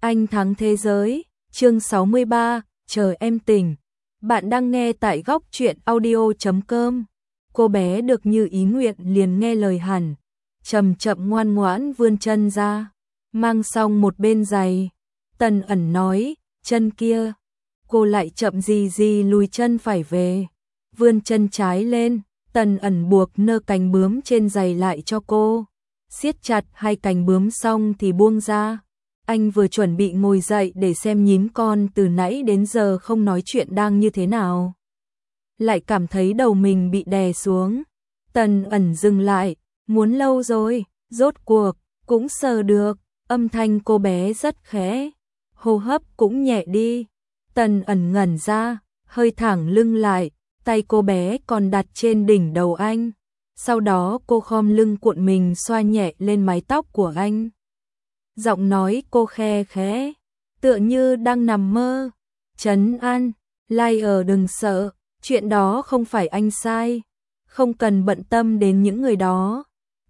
Anh thắng thế giới, chương 63, chờ em tỉnh. Bạn đang nghe tại góc truyện audio.com. Cô bé được như ý nguyện liền nghe lời hẳn, chậm chậm ngoan ngoãn vươn chân ra, mang xong một bên giày. Tần ẩn nói, chân kia. Cô lại chậm gì lùi chân phải về, vươn chân trái lên. Tần ẩn buộc nơ cánh bướm trên giày lại cho cô, siết chặt hai cánh bướm xong thì buông ra. Anh vừa chuẩn bị ngồi dậy để xem nhím con từ nãy đến giờ không nói chuyện đang như thế nào, lại cảm thấy đầu mình bị đè xuống. Tần ẩn dừng lại, muốn lâu rồi, rốt cuộc cũng sờ được. Âm thanh cô bé rất khẽ, hô hấp cũng nhẹ đi. Tần ẩn ngẩn ra, hơi thẳng lưng lại, tay cô bé còn đặt trên đỉnh đầu anh. Sau đó cô khom lưng cuộn mình xoa nhẹ lên mái tóc của anh. Giọng nói cô khe khẽ, tựa như đang nằm mơ. Trấn an, Liar đừng sợ, chuyện đó không phải anh sai. Không cần bận tâm đến những người đó.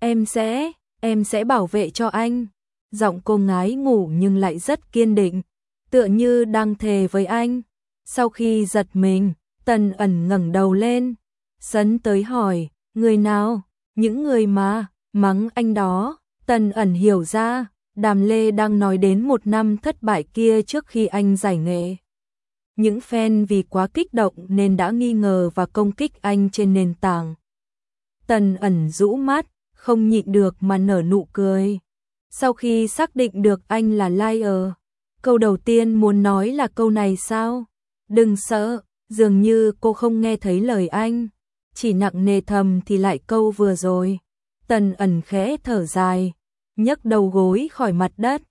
Em sẽ bảo vệ cho anh. Giọng cô ngái ngủ nhưng lại rất kiên định, tựa như đang thề với anh. Sau khi giật mình, Tần ẩn ngẩng đầu lên, sấn tới hỏi, người nào? Những người mà mắng anh đó. Tần ẩn hiểu ra, Đàm Lê đang nói đến một năm thất bại kia trước khi anh giải nghệ. Những fan vì quá kích động nên đã nghi ngờ và công kích anh trên nền tảng. Tần ẩn rũ mắt, không nhịn được mà nở nụ cười. Sau khi xác định được anh là liar, câu đầu tiên muốn nói là câu này sao? Đừng sợ. Dường như cô không nghe thấy lời anh, chỉ nặng nề thầm thì lại câu vừa rồi. Tần ẩn khẽ thở dài, nhấc đầu gối khỏi mặt đất.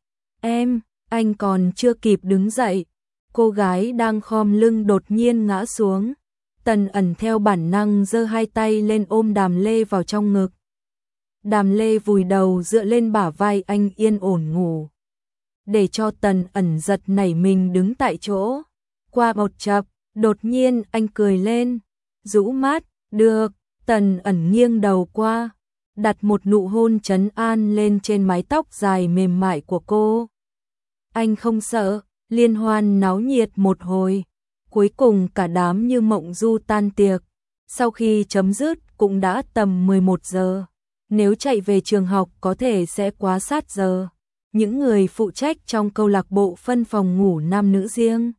Anh còn chưa kịp đứng dậy, cô gái đang khom lưng đột nhiên ngã xuống. Tần ẩn theo bản năng giơ hai tay lên ôm Đàm Lê vào trong ngực. Đàm Lê vùi đầu dựa lên bả vai anh yên ổn ngủ, để cho Tần ẩn giật nảy mình đứng tại chỗ. Qua một chập, đột nhiên anh cười lên, rũ mắt, được. Tần ẩn nghiêng đầu qua, đặt một nụ hôn trấn an lên trên mái tóc dài mềm mại của cô. Anh không sợ. Liên hoan náo nhiệt một hồi, cuối cùng cả đám như mộng du tan tiệc. Sau khi chấm dứt cũng đã tầm 11 giờ. Nếu chạy về trường học có thể sẽ quá sát giờ. Những người phụ trách trong câu lạc bộ phân phòng ngủ nam nữ riêng,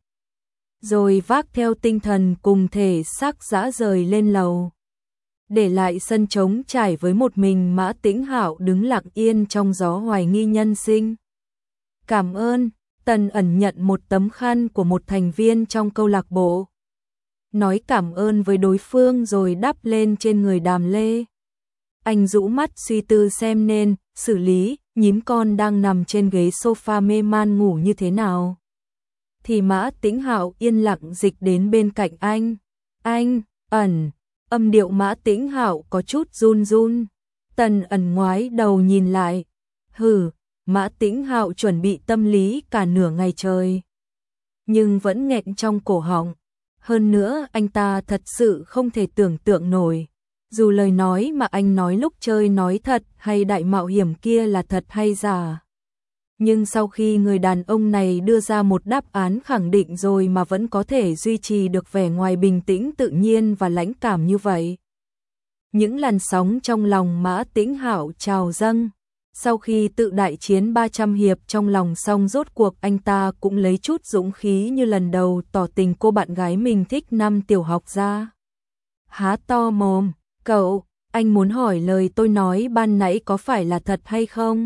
rồi vác theo tinh thần cùng thể xác dã rời lên lầu, để lại sân trống trải với một mình Mã Tĩnh Hạo đứng lặng yên trong gió hoài nghi nhân sinh. Cảm ơn. Tần ẩn nhận một tấm khăn của một thành viên trong câu lạc bộ, nói cảm ơn với đối phương rồi đắp lên trên người Đàm Lê. Anh rũ mắt suy tư xem nên xử lý nhím con đang nằm trên ghế sofa mê man ngủ như thế nào. Thì Mã Tĩnh Hạo yên lặng dịch đến bên cạnh anh. Ẩn. Âm điệu Mã Tĩnh Hạo có chút run run. Tần ẩn ngoái đầu nhìn lại. Hừ. Mã Tĩnh Hạo chuẩn bị tâm lý cả nửa ngày trời, nhưng vẫn nghẹn trong cổ họng. Hơn nữa anh ta thật sự không thể tưởng tượng nổi, dù lời nói mà anh nói lúc chơi nói thật hay đại mạo hiểm kia là thật hay giả. Nhưng sau khi người đàn ông này đưa ra một đáp án khẳng định rồi mà vẫn có thể duy trì được vẻ ngoài bình tĩnh tự nhiên và lãnh cảm như vậy. Những làn sóng trong lòng Mã Tĩnh Hạo trào dâng. Sau khi tự đại chiến 300 hiệp trong lòng xong, rốt cuộc anh ta cũng lấy chút dũng khí như lần đầu tỏ tình cô bạn gái mình thích năm tiểu học ra. Há to mồm, cậu, anh muốn hỏi lời tôi nói ban nãy có phải là thật hay không?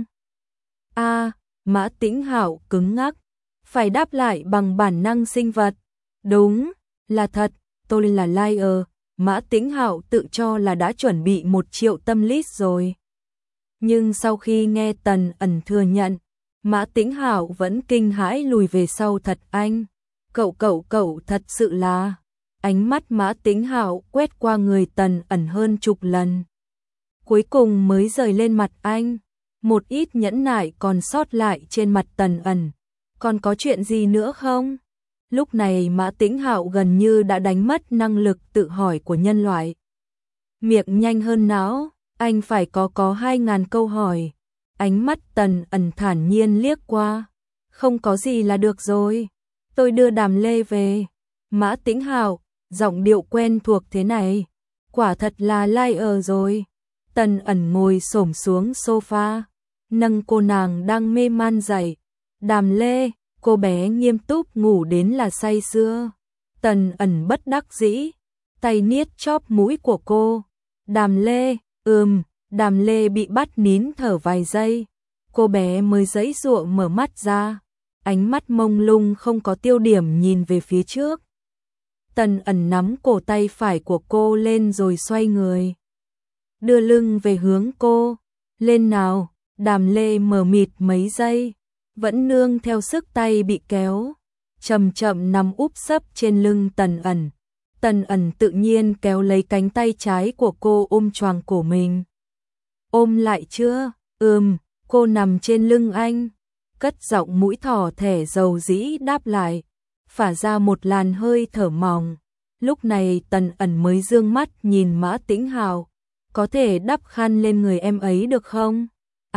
Mã Tĩnh Hạo cứng ngắc, phải đáp lại bằng bản năng sinh vật. Đúng, là thật, tôi là liar. Mã Tĩnh Hạo tự cho là đã chuẩn bị 1 triệu tâm list rồi. Nhưng sau khi nghe Tần ẩn thừa nhận, Mã Tĩnh Hạo vẫn kinh hãi lùi về sau. Thật anh? Cậu thật sự là... Ánh mắt Mã Tĩnh Hạo quét qua người Tần ẩn hơn chục lần, cuối cùng mới rời lên mặt anh. Một ít nhẫn nại còn sót lại trên mặt Tần ẩn. Còn có chuyện gì nữa không? Lúc này Mã Tĩnh Hạo gần như đã đánh mất năng lực tự hỏi của nhân loại. Miệng nhanh hơn não. Anh phải có 2.000 câu hỏi. Ánh mắt Tần ẩn thản nhiên liếc qua. Không có gì là được rồi. Tôi đưa Đàm Lê về. Mã Tĩnh Hạo, giọng điệu quen thuộc thế này. Quả thật là liar rồi. Tần Ẩn ngồi xổm xuống sofa, nâng cô nàng đang mê man dậy. Đàm Lê, cô bé nghiêm túc ngủ đến là say sưa. Tần Ẩn bất đắc dĩ, tay niết chóp mũi của cô. Đàm Lê, Đàm Lê bị bắt nín thở vài giây. Cô bé mới giãy giụa mở mắt ra, ánh mắt mông lung không có tiêu điểm nhìn về phía trước. Tần Ẩn nắm cổ tay phải của cô lên rồi xoay người, đưa lưng về hướng cô. Lên nào. Đàm Lê mờ mịt mấy giây, vẫn nương theo sức tay bị kéo, chậm chậm nằm úp sấp trên lưng Tần Ẩn. Tần Ẩn tự nhiên kéo lấy cánh tay trái của cô ôm choàng cổ mình. Ôm lại chưa? Cô nằm trên lưng anh, cất giọng mũi thỏ thẻ dầu dĩ đáp lại, phả ra một làn hơi thở mỏng. Lúc này Tần Ẩn mới dương mắt nhìn Mã Tĩnh Hạo, có thể đắp khăn lên người em ấy được không?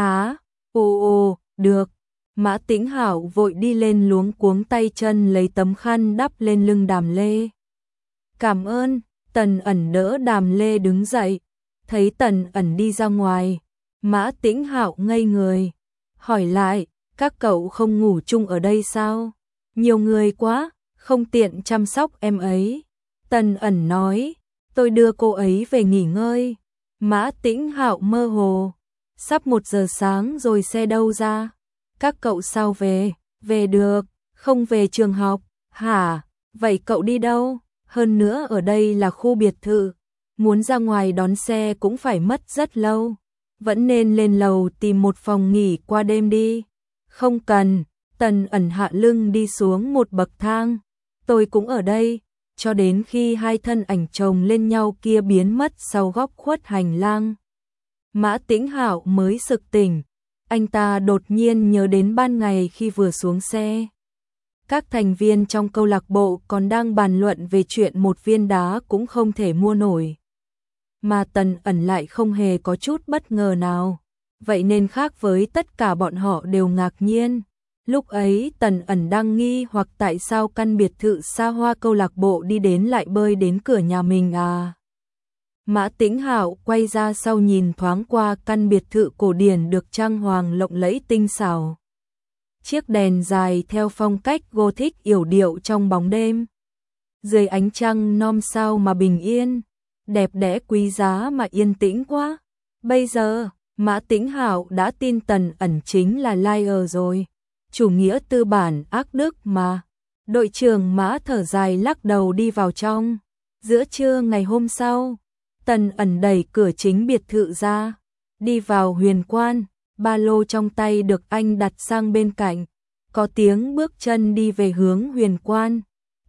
Được. Mã Tĩnh Hạo vội đi lên luống cuống tay chân lấy tấm khăn đắp lên lưng Đàm Lê. Cảm ơn. Tần Ẩn đỡ Đàm Lê đứng dậy, thấy Tần Ẩn đi ra ngoài, Mã Tĩnh Hạo ngây người, hỏi lại, các cậu không ngủ chung ở đây sao? Nhiều người quá, không tiện chăm sóc em ấy. Tần Ẩn nói, tôi đưa cô ấy về nghỉ ngơi. Mã Tĩnh Hạo mơ hồ, sắp 1 giờ sáng rồi xe đâu ra? Các cậu sao về? Về được, không về trường học. Hả? Vậy cậu đi đâu? Hơn nữa ở đây là khu biệt thự, muốn ra ngoài đón xe cũng phải mất rất lâu. Vẫn nên lên lầu tìm một phòng nghỉ qua đêm đi. Không cần. Tần Ẩn hạ lưng đi xuống một bậc thang. Tôi cũng ở đây, cho đến khi hai thân ảnh chồng lên nhau kia biến mất sau góc khuất hành lang. Mã Tĩnh Hạo mới sực tỉnh, anh ta đột nhiên nhớ đến ban ngày khi vừa xuống xe. Các thành viên trong câu lạc bộ còn đang bàn luận về chuyện một viên đá cũng không thể mua nổi. Mà Tần Ẩn lại không hề có chút bất ngờ nào. Vậy nên khác với tất cả bọn họ đều ngạc nhiên. Lúc ấy Tần Ẩn đang nghi hoặc tại sao căn biệt thự xa hoa câu lạc bộ đi đến lại bơi đến cửa nhà mình à. Mã Tĩnh Hạo quay ra sau nhìn thoáng qua căn biệt thự cổ điển được trang hoàng lộng lẫy tinh xảo. Chiếc đèn dài theo phong cách Gothic yểu điệu trong bóng đêm. Dưới ánh trăng non sao mà bình yên, đẹp đẽ quý giá mà yên tĩnh quá. Bây giờ, Mã Tĩnh Hạo đã tin Tần Ẩn chính là liar rồi. Chủ nghĩa tư bản ác đức mà. Đội trưởng Mã thở dài lắc đầu đi vào trong. Giữa trưa ngày hôm sau, Tần Ẩn đẩy cửa chính biệt thự ra, đi vào huyền quan, ba lô trong tay được anh đặt sang bên cạnh. Có tiếng bước chân đi về hướng huyền quan.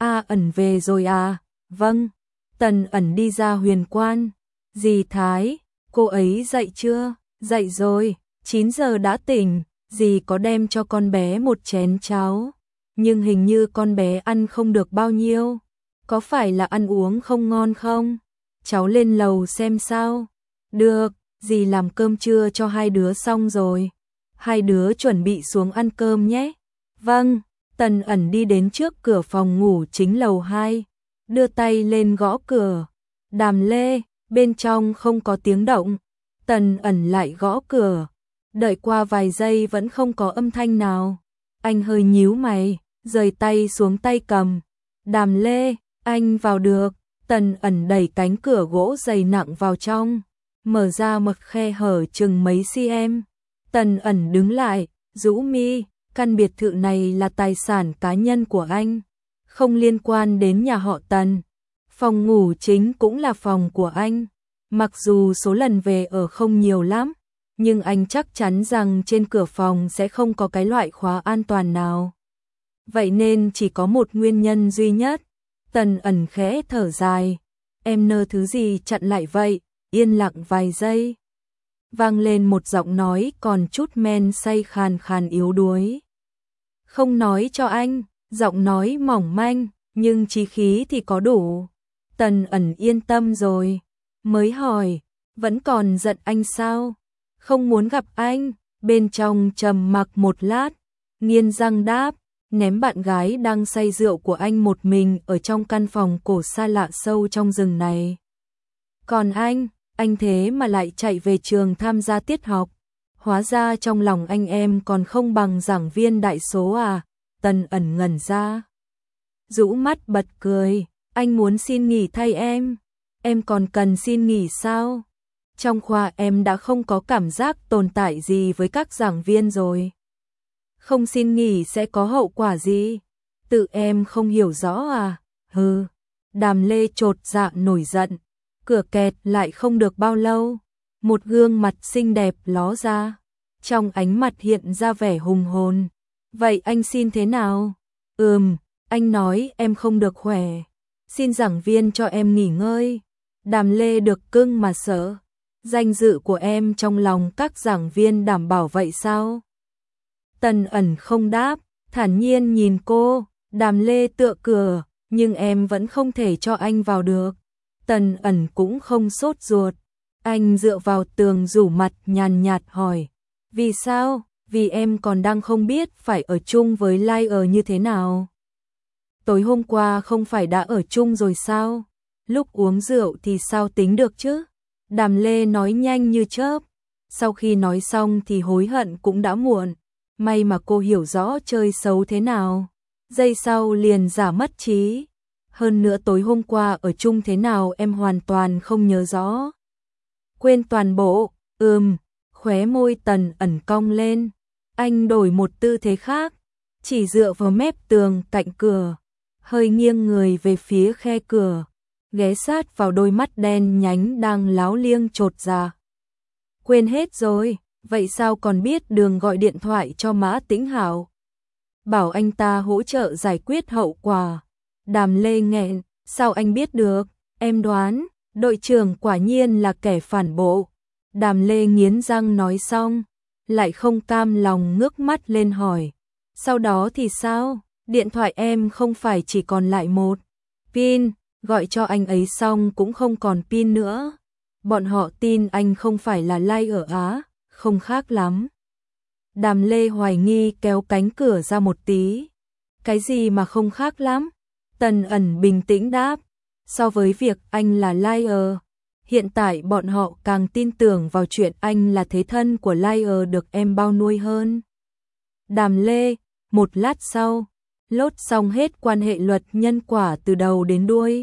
Ẩn về rồi à? Vâng. Tần Ẩn đi ra huyền quan. Dì Thái, cô ấy dậy chưa? Dậy rồi, 9 giờ đã tỉnh. Dì có đem cho con bé một chén cháo, nhưng hình như con bé ăn không được bao nhiêu. Có phải là ăn uống không ngon không? Cháu lên lầu xem sao. Được, dì làm cơm trưa cho hai đứa xong rồi. Hai đứa chuẩn bị xuống ăn cơm nhé. Vâng. Tần Ẩn đi đến trước cửa phòng ngủ chính lầu 2, đưa tay lên gõ cửa. Đàm Lê, bên trong không có tiếng động. Tần Ẩn lại gõ cửa. Đợi qua vài giây vẫn không có âm thanh nào. Anh hơi nhíu mày, rời tay xuống tay cầm. Đàm Lê, anh vào được. Tần Ẩn đẩy cánh cửa gỗ dày nặng vào trong, mở ra một khe hở chừng mấy cm. Tần Ẩn đứng lại, rũ mi, căn biệt thự này là tài sản cá nhân của anh, không liên quan đến nhà họ Tần. Phòng ngủ chính cũng là phòng của anh. Mặc dù số lần về ở không nhiều lắm, nhưng anh chắc chắn rằng trên cửa phòng sẽ không có cái loại khóa an toàn nào. Vậy nên chỉ có một nguyên nhân duy nhất. Tần Ẩn khẽ thở dài. Em nơ thứ gì chặn lại vậy? Yên lặng vài giây. Vang lên một giọng nói còn chút men say khàn khàn yếu đuối. Không nói cho anh. Giọng nói mỏng manh, nhưng chí khí thì có đủ. Tần Ẩn yên tâm rồi. Mới hỏi, vẫn còn giận anh sao? Không muốn gặp anh. Bên trong trầm mặc một lát, nghiến răng đáp, ném bạn gái đang say rượu của anh một mình ở trong căn phòng cổ xa lạ sâu trong rừng này. Còn anh thế mà lại chạy về trường tham gia tiết học. Hóa ra trong lòng anh em còn không bằng giảng viên đại số à? Tần Ẩn ngẩn ra, rũ mắt bật cười, anh muốn xin nghỉ thay em còn cần xin nghỉ sao? Trong khoa em đã không có cảm giác tồn tại gì với các giảng viên rồi. Không xin nghỉ sẽ có hậu quả gì? Tự em không hiểu rõ à? Hừ. Đàm Lê chột dạ nổi giận. Cửa kẹt lại không được bao lâu, một gương mặt xinh đẹp ló ra, trong ánh mặt hiện ra vẻ hùng hồn. Vậy anh xin thế nào? Anh nói em không được khỏe, xin giảng viên cho em nghỉ ngơi. Đàm Lê được cưng mà sợ. Danh dự của em trong lòng các giảng viên đảm bảo vậy sao? Tần Ẩn không đáp, thản nhiên nhìn cô. Đàm Lê tựa cửa, nhưng em vẫn không thể cho anh vào được. Tần Ẩn cũng không sốt ruột. Anh dựa vào tường rủ mặt nhàn nhạt hỏi. Vì sao? Vì em còn đang không biết phải ở chung với Liar như thế nào. Tối hôm qua không phải đã ở chung rồi sao? Lúc uống rượu thì sao tính được chứ? Đàm Lê nói nhanh như chớp. Sau khi nói xong thì hối hận cũng đã muộn. May mà cô hiểu rõ chơi xấu thế nào. Giây sau liền giả mất trí. Hơn nữa tối hôm qua ở chung thế nào em hoàn toàn không nhớ rõ. Quên toàn bộ. Khóe môi Tần Ẩn cong lên. Anh đổi một tư thế khác, chỉ dựa vào mép tường cạnh cửa, hơi nghiêng người về phía khe cửa, ghé sát vào đôi mắt đen nhánh đang láo liêng chột dạ. Quên hết rồi, vậy sao còn biết đường gọi điện thoại cho Mã Tĩnh Hạo? Bảo anh ta hỗ trợ giải quyết hậu quả. Đàm Lê nghẹn, sao anh biết được? Em đoán, đội trưởng quả nhiên là kẻ phản bộ. Đàm Lê nghiến răng nói xong, lại không cam lòng ngước mắt lên hỏi. Sau đó thì sao? Điện thoại em không phải chỉ còn lại một pin, gọi cho anh ấy xong cũng không còn pin nữa. Bọn họ tin anh không phải là Liar Á, không khác lắm. Đàm Lê hoài nghi kéo cánh cửa ra một tí. Cái gì mà không khác lắm? Tần Ẩn bình tĩnh đáp. So với việc anh là Liar, hiện tại bọn họ càng tin tưởng vào chuyện anh là thế thân của Liar được em bao nuôi hơn. Đàm Lê, một lát sau, lốt xong hết quan hệ luật nhân quả từ đầu đến đuôi.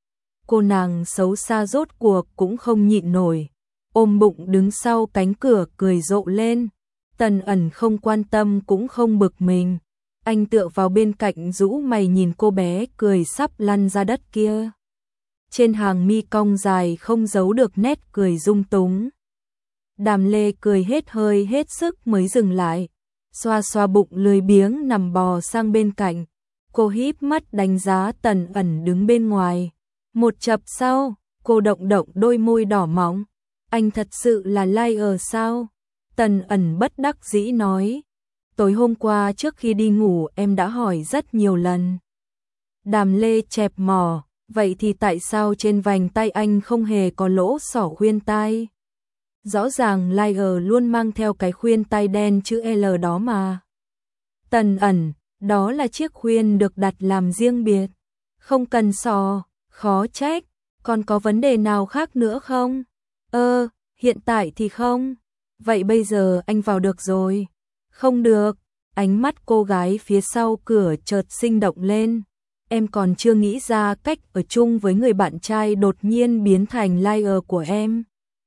Cô nàng xấu xa rốt cuộc cũng không nhịn nổi, ôm bụng đứng sau cánh cửa cười rộ lên. Tần Ẩn không quan tâm cũng không bực mình. Anh tựa vào bên cạnh rũ mày nhìn cô bé cười sắp lăn ra đất kia. Trên hàng mi cong dài không giấu được nét cười dung túng. Đàm Lê cười hết hơi hết sức mới dừng lại, xoa xoa bụng lười biếng nằm bò sang bên cạnh. Cô híp mắt đánh giá Tần Ẩn đứng bên ngoài. Một chập sau, cô động động đôi môi đỏ mọng. Anh thật sự là Liar sao? Tần Ẩn bất đắc dĩ nói. Tối hôm qua trước khi đi ngủ em đã hỏi rất nhiều lần. Đàm Lê chẹp mỏ. Vậy thì tại sao trên vành tay anh không hề có lỗ xỏ khuyên tai? Rõ ràng Liar luôn mang theo cái khuyên tai đen chữ L đó mà. Tần Ẩn, đó là chiếc khuyên được đặt làm riêng biệt. Không cần xỏ, khó trách. Còn có vấn đề nào khác nữa không? Hiện tại thì không. Vậy bây giờ anh vào được rồi. Không được. Ánh mắt cô gái phía sau cửa chợt sinh động lên. Em còn chưa nghĩ ra cách ở chung với người bạn trai đột nhiên biến thành Liar của em.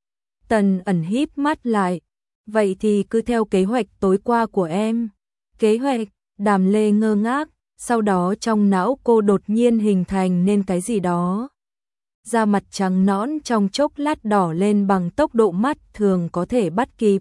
Tần Ẩn híp mắt lại. Vậy thì cứ theo kế hoạch tối qua của em. Kế hoạch? Đàm Lê ngơ ngác, sau đó trong não cô đột nhiên hình thành nên cái gì đó. Da mặt trắng nõn trong chốc lát đỏ lên bằng tốc độ mắt thường có thể bắt kịp.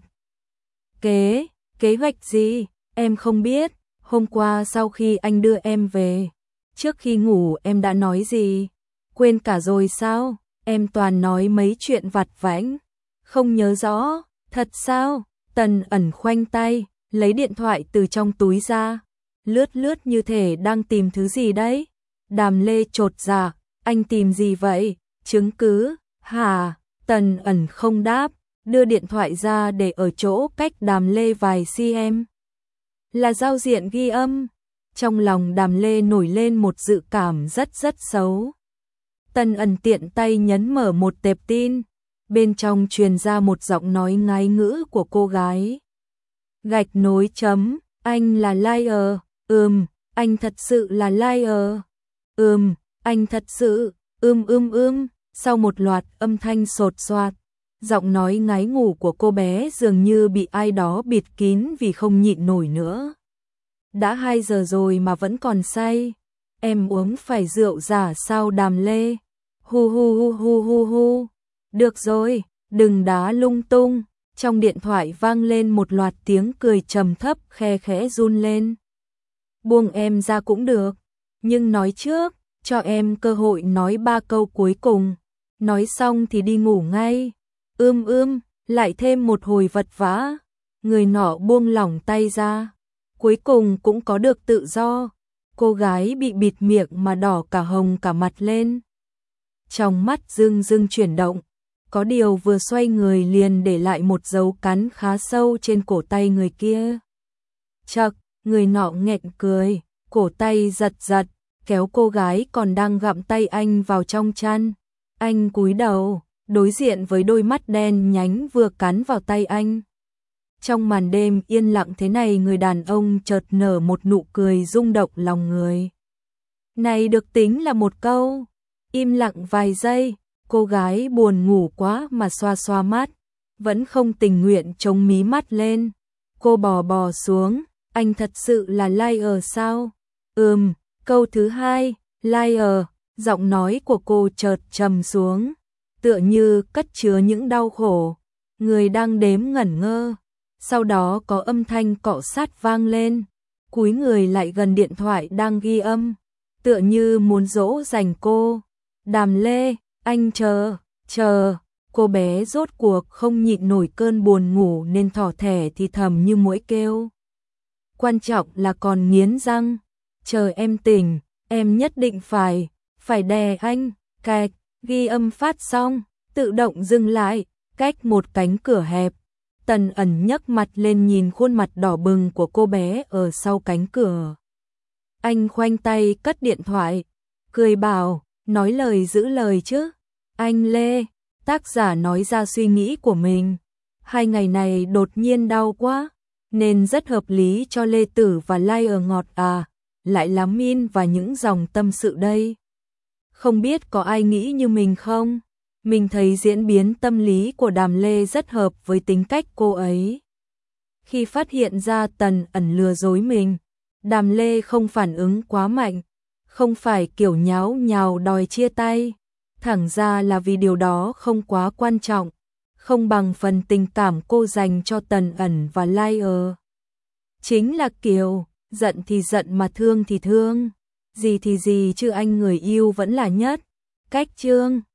Kế hoạch gì? Em không biết. Hôm qua sau khi anh đưa em về, trước khi ngủ em đã nói gì? Quên cả rồi sao? Em toàn nói mấy chuyện vặt vãnh. Không nhớ rõ. Thật sao? Tần Ẩn khoanh tay, lấy điện thoại từ trong túi ra. Lướt lướt như thể đang tìm thứ gì đấy. Đàm Lê chột dạ. Anh tìm gì vậy? Chứng cứ? Hả? Tần Ẩn không đáp, đưa điện thoại ra để ở chỗ cách Đàm Lê vài cm. là giao diện ghi âm. Trong lòng Đàm Lê nổi lên một dự cảm rất rất xấu. Tần Ẩn tiện tay nhấn mở một tệp tin, bên trong truyền ra một giọng nói ngái ngữ của cô gái. Gạch nối chấm, anh là liar, anh thật sự là liar, anh thật sự, Sau một loạt âm thanh sột soạt, giọng nói ngái ngủ của cô bé dường như bị ai đó bịt kín vì không nhịn nổi nữa. Đã 2 giờ rồi mà vẫn còn say, em uống phải rượu giả sao Đàm Lê? Hu hu hu hu hu hu. Được rồi, đừng đá lung tung. Trong điện thoại vang lên một loạt tiếng cười trầm thấp khe khẽ run lên. Buông em ra cũng được, nhưng nói trước, cho em cơ hội nói 3 câu cuối cùng. Nói xong thì đi ngủ ngay. Lại thêm một hồi vật vã. Người nọ buông lỏng tay ra. Cuối cùng cũng có được tự do. Cô gái bị bịt miệng mà đỏ cả hồng cả mặt lên. Trong mắt rưng rưng chuyển động. Có điều vừa xoay người liền để lại một dấu cắn khá sâu trên cổ tay người kia. Chậc, người nọ nghẹn cười, cổ tay giật giật, kéo cô gái còn đang gặm tay anh vào trong chăn. Anh cúi đầu, đối diện với đôi mắt đen nhánh vừa cắn vào tay anh. Trong màn đêm yên lặng thế này, người đàn ông chợt nở một nụ cười rung động lòng người. Này được tính là một câu. Im lặng vài giây, cô gái buồn ngủ quá mà xoa xoa mắt, vẫn không tình nguyện chống mí mắt lên. Cô bò xuống, anh thật sự là liar sao? Câu thứ hai, liar, giọng nói của cô chợt trầm xuống, tựa như cất chứa những đau khổ. Người đang đếm ngẩn ngơ, sau đó có âm thanh cọ sát vang lên, cúi người lại gần điện thoại đang ghi âm, tựa như muốn dỗ dành cô. Đàm Lê, anh chờ, cô bé rốt cuộc không nhịn nổi cơn buồn ngủ nên thỏ thẻ thì thầm như muỗi kêu. Quan trọng là còn nghiến răng, chờ em tỉnh, em nhất định phải đè anh. Cạch, ghi âm phát xong, tự động dừng lại, cách một cánh cửa hẹp. Tần Ẩn nhấc mặt lên nhìn khuôn mặt đỏ bừng của cô bé ở sau cánh cửa. Anh khoanh tay cất điện thoại, cười bảo, nói lời giữ lời chứ. Anh Lê, tác giả nói ra suy nghĩ của mình. 2 ngày này đột nhiên đau quá, nên rất hợp lý cho Lê Tử và Liar ngọt lại lắm in và những dòng tâm sự đây. Không biết có ai nghĩ như mình không? Mình thấy diễn biến tâm lý của Đàm Lê rất hợp với tính cách cô ấy. Khi phát hiện ra Tần Ẩn lừa dối mình, Đàm Lê không phản ứng quá mạnh, không phải kiểu nháo nhào đòi chia tay, thẳng ra là vì điều đó không quá quan trọng, không bằng phần tình cảm cô dành cho Tần Ẩn và Liar. Chính là kiểu, giận thì giận mà thương thì thương, gì thì gì chứ anh người yêu vẫn là nhất. Cách chương